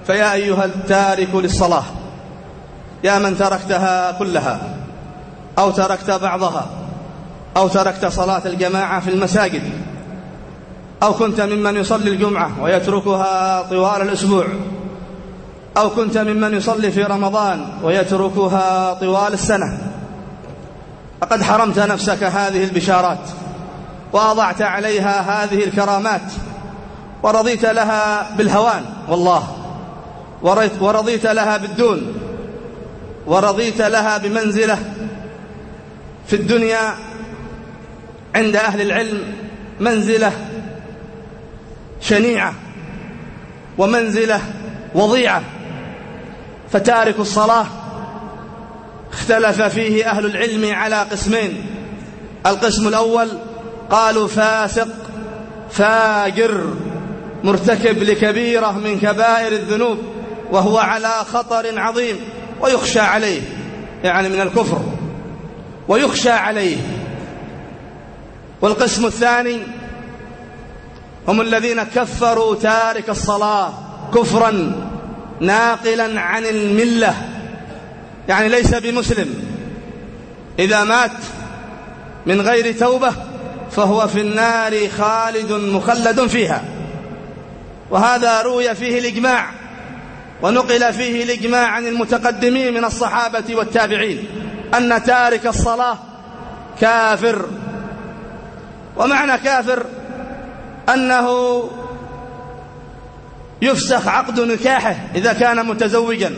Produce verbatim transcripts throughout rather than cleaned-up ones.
فيا أيها التارك للصلاة، يا من تركتها كلها أو تركت بعضها أو تركت صلاة الجماعة في المساجد، أو كنت ممن يصلي الجمعة ويتركها طوال الأسبوع، أو كنت ممن يصلي في رمضان ويتركها طوال السنة، فقد حرمت نفسك هذه البشارات وأضعت عليها هذه الكرامات ورضيت لها بالهوان والله، ورضيت لها بالدون، ورضيت لها بمنزلة في الدنيا عند أهل العلم، منزلة شنيعة ومنزلة وضيعة. فتارك الصلاة اختلف فيه أهل العلم على قسمين. القسم الأول قالوا فاسق فاجر مرتكب لكبيرة من كبائر الذنوب وهو على خطر عظيم ويخشى عليه، يعني من الكفر ويخشى عليه. والقسم الثاني هم الذين كفروا تارك الصلاة كفرا ناقلا عن الملة، يعني ليس بمسلم، إذا مات من غير توبة فهو في النار خالد مخلد فيها. وهذا روي فيه الإجماع ونقل فيه الإجماع عن المتقدمين من الصحابة والتابعين أن تارك الصلاة كافر. ومعنى كافر أنه يفسخ عقد نكاحه إذا كان متزوجا،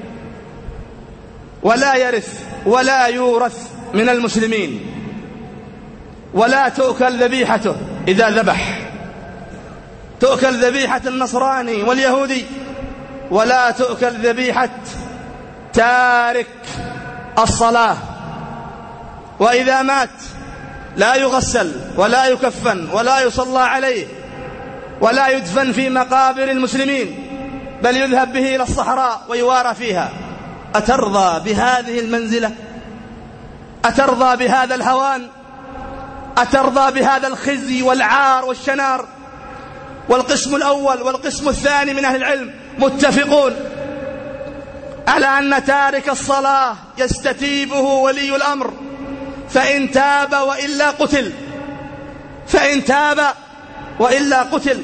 ولا يرث ولا يورث من المسلمين، ولا تؤكل ذبيحته إذا ذبح، تؤكل ذبيحة النصراني واليهودي، ولا تؤكل ذبيحة تارك الصلاة. وإذا مات لا يغسل ولا يكفن ولا يصلى عليه ولا يدفن في مقابر المسلمين، بل يذهب به إلى الصحراء ويوارى فيها. أترضى بهذه المنزلة؟ أترضى بهذا الهوان؟ أترضى بهذا الخزي والعار والشنار؟ والقسم الأول والقسم الثاني من أهل العلم متفقون على أن تارك الصلاة يستتيبه ولي الأمر، فإن تاب وإلا قتل، فإن تاب وإلا قتل.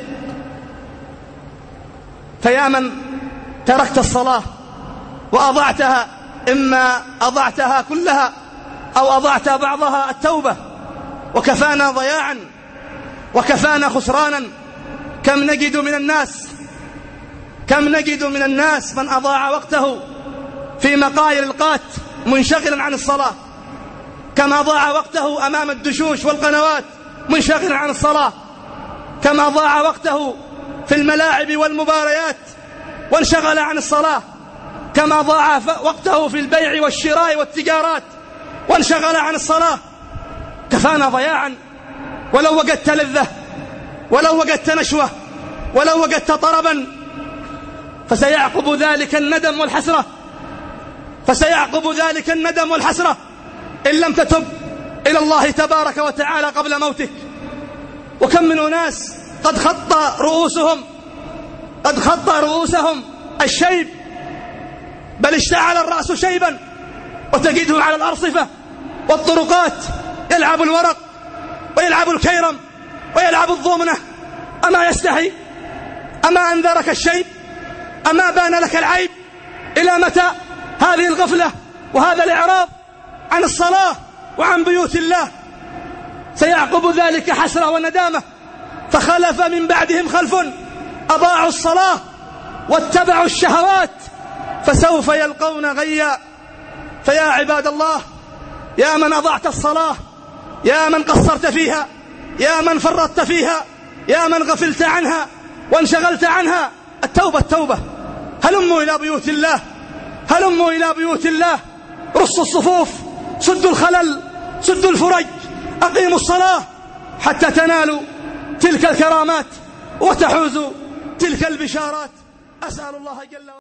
فيا من تركت الصلاة وأضعتها، إما أضعتها كلها أو أضعت بعضها، التوبة. وكفانا ضياعا وكفانا خسرانا. كم نجد من الناس كم نجد من الناس من أضاع وقته في مقاير القات منشغلا عن الصلاة، كما أضاع وقته أمام الدشوش والقنوات منشغلا عن الصلاة، كما أضاع وقته في الملاعب والمباريات وانشغل عن الصلاة، كما أضاع وقته في البيع والشراء والتجارات وانشغل عن الصلاة. كفانا ضياعا. ولو وجدت لذة، ولو وجدت نشوة، ولو وجدت طربا، فسيعقب ذلك الندم والحسرة، فسيعقب ذلك الندم والحسرة إن لم تتب إلى الله تبارك وتعالى قبل موتك. وكم من أناس قد خط رؤوسهم قد خط رؤوسهم الشيب، بل اشتعل الرأس شيبا، وتجده على الأرصفة والطرقات يلعب الورق ويلعب الكيرم ويلعب الضمنة. أما يستحي؟ أما أنذرك الشيب؟ أما بان لك العيب؟ إلى متى هذه الغفلة وهذا الإعراض عن الصلاة وعن بيوت الله؟ سيعقب ذلك حسرة وندامة. فخلف من بعدهم خلف أضاعوا الصلاة واتبعوا الشهوات فسوف يلقون غيا. فيا عباد الله، يا من أضعت الصلاة، يا من قصرت فيها، يا من فرطت فيها، يا من غفلت عنها وانشغلت عنها، التوبة التوبة. هلموا إلى بيوت الله، هلموا إلى بيوت الله. رصوا الصفوف، سدوا الخلل، سدوا الفرج، أقيموا الصلاة حتى تنالوا تلك الكرامات وتحوزوا تلك البشارات. أسأل الله جل وعلا